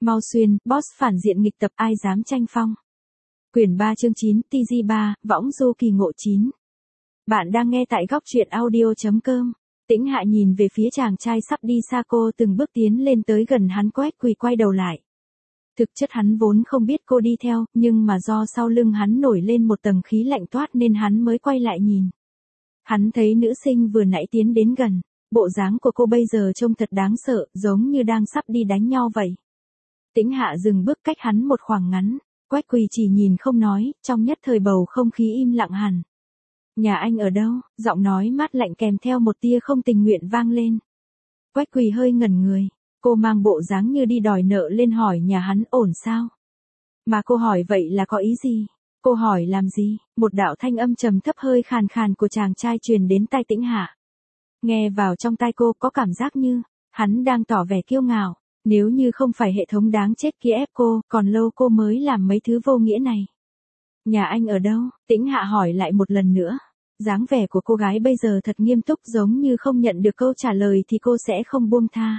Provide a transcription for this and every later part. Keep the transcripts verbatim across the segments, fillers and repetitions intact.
Mau xuyên, boss phản diện nghịch tập ai dám tranh phong. Quyển ba chương chín, tê giê ba, võng du kỳ ngộ chín. Bạn đang nghe tại góc truyện audio.com. Tĩnh Hạ nhìn về phía chàng trai sắp đi xa, cô từng bước tiến lên tới gần hắn. Quách Quỳ quay đầu lại. Thực chất hắn vốn không biết cô đi theo, nhưng mà do sau lưng hắn nổi lên một tầng khí lạnh toát nên hắn mới quay lại nhìn. Hắn thấy nữ sinh vừa nãy tiến đến gần, bộ dáng của cô bây giờ trông thật đáng sợ, giống như đang sắp đi đánh nhau vậy. Tĩnh Hạ dừng bước cách hắn một khoảng ngắn, Quách Quỳ chỉ nhìn không nói, trong nhất thời bầu không khí im lặng hẳn. Nhà anh ở đâu? Giọng nói mát lạnh kèm theo một tia không tình nguyện vang lên. Quách Quỳ hơi ngẩn người, cô mang bộ dáng như đi đòi nợ lên hỏi nhà hắn ổn sao? Mà cô hỏi vậy là có ý gì? Cô hỏi làm gì? Một đạo thanh âm trầm thấp hơi khàn khàn của chàng trai truyền đến tai Tĩnh Hạ. Nghe vào trong tai cô có cảm giác như, hắn đang tỏ vẻ kiêu ngạo. Nếu như không phải hệ thống đáng chết kia ép cô, còn lâu cô mới làm mấy thứ vô nghĩa này. Nhà anh ở đâu? Tĩnh Hạ hỏi lại một lần nữa. Dáng vẻ của cô gái bây giờ thật nghiêm túc, giống như không nhận được câu trả lời thì cô sẽ không buông tha.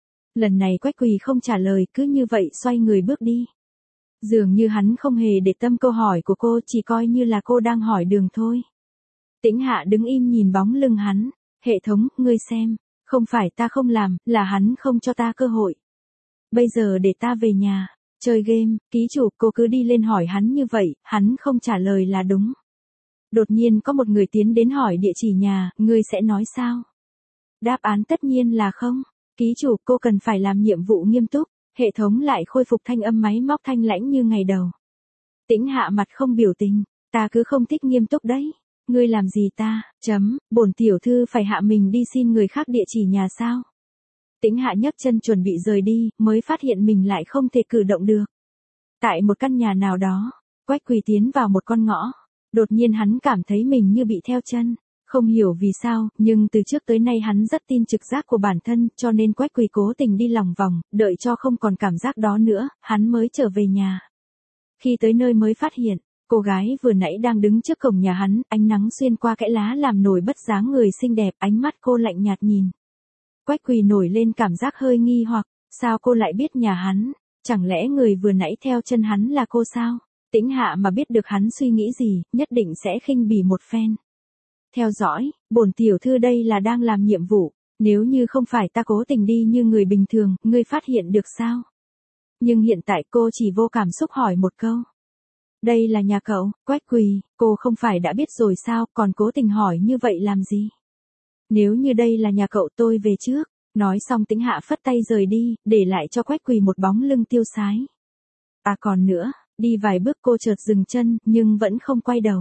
Lần này Quách Quỳ không trả lời, cứ như vậy xoay người bước đi. Dường như hắn không hề để tâm câu hỏi của cô, chỉ coi như là cô đang hỏi đường thôi. Tĩnh Hạ đứng im nhìn bóng lưng hắn. Hệ thống, ngươi xem, không phải ta không làm, là hắn không cho ta cơ hội. Bây giờ để ta về nhà, chơi game, ký chủ, cô cứ đi lên hỏi hắn như vậy, hắn không trả lời là đúng. Đột nhiên có một người tiến đến hỏi địa chỉ nhà, ngươi sẽ nói sao? Đáp án tất nhiên là không. Ký chủ, cô cần phải làm nhiệm vụ nghiêm túc. Hệ thống lại khôi phục thanh âm máy móc thanh lãnh như ngày đầu. Tĩnh Hạ mặt không biểu tình, ta cứ không thích nghiêm túc đấy. Ngươi làm gì ta, chấm, bổn tiểu thư phải hạ mình đi xin người khác địa chỉ nhà sao? Tĩnh Hạ nhấc chân chuẩn bị rời đi, mới phát hiện mình lại không thể cử động được. Tại một căn nhà nào đó, Quách Quỳ tiến vào một con ngõ. Đột nhiên hắn cảm thấy mình như bị theo chân. Không hiểu vì sao, nhưng từ trước tới nay hắn rất tin trực giác của bản thân, cho nên Quách Quỳ cố tình đi lòng vòng, đợi cho không còn cảm giác đó nữa, hắn mới trở về nhà. Khi tới nơi mới phát hiện, cô gái vừa nãy đang đứng trước cổng nhà hắn, ánh nắng xuyên qua kẽ lá làm nổi bật dáng người xinh đẹp, ánh mắt cô lạnh nhạt nhìn. Quách Quỳ nổi lên cảm giác hơi nghi hoặc, sao cô lại biết nhà hắn? Chẳng lẽ người vừa nãy theo chân hắn là cô sao? Tĩnh Hạ mà biết được hắn suy nghĩ gì, nhất định sẽ khinh bỉ một phen. Theo dõi, bổn tiểu thư đây là đang làm nhiệm vụ, nếu như không phải ta cố tình đi như người bình thường, ngươi phát hiện được sao? Nhưng hiện tại cô chỉ vô cảm xúc hỏi một câu. Đây là nhà cậu, Quách Quỳ, cô không phải đã biết rồi sao, còn cố tình hỏi như vậy làm gì? Nếu như đây là nhà cậu tôi về trước. Nói xong Tĩnh Hạ phất tay rời đi, để lại cho Quách Quỳ một bóng lưng tiêu sái. À còn nữa, đi vài bước cô chợt dừng chân, nhưng vẫn không quay đầu.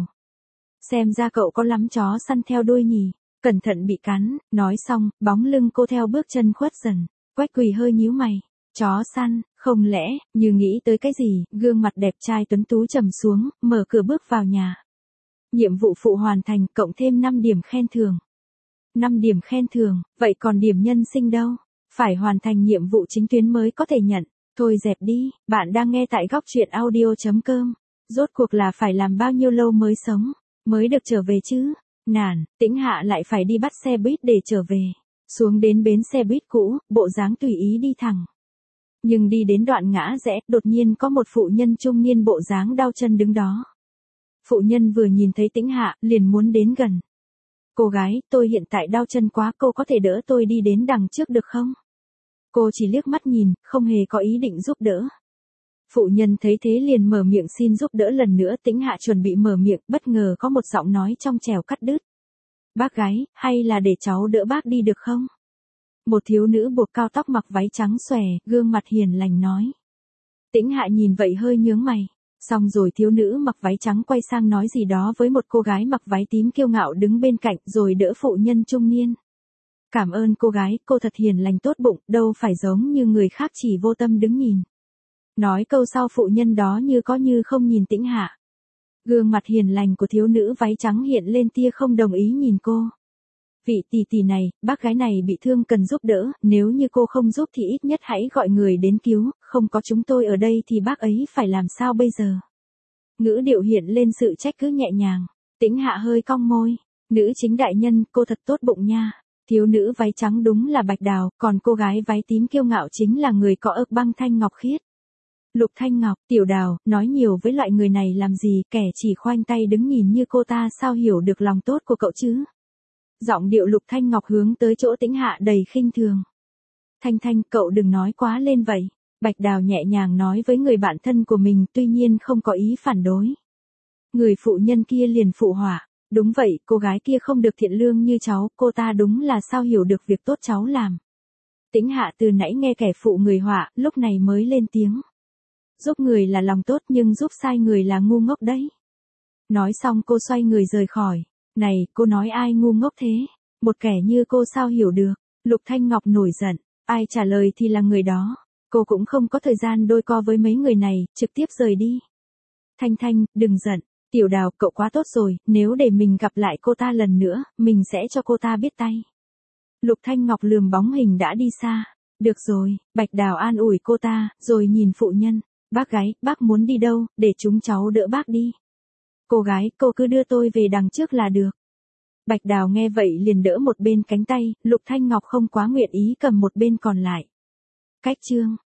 Xem ra cậu có lắm chó săn theo đuôi nhỉ, cẩn thận bị cắn. Nói xong, bóng lưng cô theo bước chân khuất dần. Quách Quỳ hơi nhíu mày. Chó săn, không lẽ, như nghĩ tới cái gì, gương mặt đẹp trai tuấn tú trầm xuống, mở cửa bước vào nhà. Nhiệm vụ phụ hoàn thành, cộng thêm năm điểm khen thưởng. năm điểm khen thưởng, vậy còn điểm nhân sinh đâu? Phải hoàn thành nhiệm vụ chính tuyến mới có thể nhận. Thôi dẹp đi, bạn đang nghe tại góc truyện audio.com. Rốt cuộc là phải làm bao nhiêu lâu mới sống, mới được trở về chứ? Nản, Tĩnh Hạ lại phải đi bắt xe buýt để trở về. Xuống đến bến xe buýt cũ, bộ dáng tùy ý đi thẳng. Nhưng đi đến đoạn ngã rẽ, đột nhiên có một phụ nhân trung niên bộ dáng đau chân đứng đó. Phụ nhân vừa nhìn thấy Tĩnh Hạ, liền muốn đến gần. Cô gái, tôi hiện tại đau chân quá, cô có thể đỡ tôi đi đến đằng trước được không? Cô chỉ liếc mắt nhìn, không hề có ý định giúp đỡ. Phụ nhân thấy thế liền mở miệng xin giúp đỡ lần nữa. Tĩnh Hạ chuẩn bị mở miệng, bất ngờ có một giọng nói trong trẻo cắt đứt. Bác gái, hay là để cháu đỡ bác đi được không? Một thiếu nữ buộc cao tóc mặc váy trắng xòe, gương mặt hiền lành nói. Tĩnh Hạ nhìn vậy hơi nhướng mày. Xong rồi thiếu nữ mặc váy trắng quay sang nói gì đó với một cô gái mặc váy tím kiêu ngạo đứng bên cạnh, rồi đỡ phụ nhân trung niên. Cảm ơn cô gái, cô thật hiền lành tốt bụng, đâu phải giống như người khác chỉ vô tâm đứng nhìn. Nói câu sau phụ nhân đó như có như không nhìn Tĩnh Hạ. Gương mặt hiền lành của thiếu nữ váy trắng hiện lên tia không đồng ý nhìn cô. Vị tỷ tỷ này, bác gái này bị thương cần giúp đỡ, nếu như cô không giúp thì ít nhất hãy gọi người đến cứu, không có chúng tôi ở đây thì bác ấy phải làm sao bây giờ? Ngữ điệu hiện lên sự trách cứ nhẹ nhàng. Tĩnh Hạ hơi cong môi. Nữ chính đại nhân, cô thật tốt bụng nha. Thiếu nữ váy trắng đúng là Bạch Đào, còn cô gái váy tím kiêu ngạo chính là người có ức băng Thanh Ngọc Khiết. Lục Thanh Ngọc, Tiểu Đào, nói nhiều với loại người này làm gì, kẻ chỉ khoanh tay đứng nhìn như cô ta sao hiểu được lòng tốt của cậu chứ. Giọng điệu Lục Thanh Ngọc hướng tới chỗ Tĩnh Hạ đầy khinh thường. Thanh Thanh, cậu đừng nói quá lên vậy. Bạch Đào nhẹ nhàng nói với người bạn thân của mình, tuy nhiên không có ý phản đối. Người phụ nhân kia liền phụ họa. Đúng vậy, cô gái kia không được thiện lương như cháu, cô ta đúng là sao hiểu được việc tốt cháu làm. Tĩnh Hạ từ nãy nghe kẻ phụ người họa, lúc này mới lên tiếng. Giúp người là lòng tốt nhưng giúp sai người là ngu ngốc đấy. Nói xong cô xoay người rời khỏi. Này, cô nói ai ngu ngốc thế? Một kẻ như cô sao hiểu được? Lục Thanh Ngọc nổi giận. Ai trả lời thì là người đó. Cô cũng không có thời gian đôi co với mấy người này, trực tiếp rời đi. Thanh Thanh, đừng giận. Tiểu Đào, cậu quá tốt rồi, nếu để mình gặp lại cô ta lần nữa, mình sẽ cho cô ta biết tay. Lục Thanh Ngọc lườm bóng hình đã đi xa. Được rồi, Bạch Đào an ủi cô ta, rồi nhìn phụ nhân. Bác gái, bác muốn đi đâu, để chúng cháu đỡ bác đi. Cô gái, cô cứ đưa tôi về đằng trước là được. Bạch Đào nghe vậy liền đỡ một bên cánh tay, Lục Thanh Ngọc không quá nguyện ý cầm một bên còn lại. Cách chương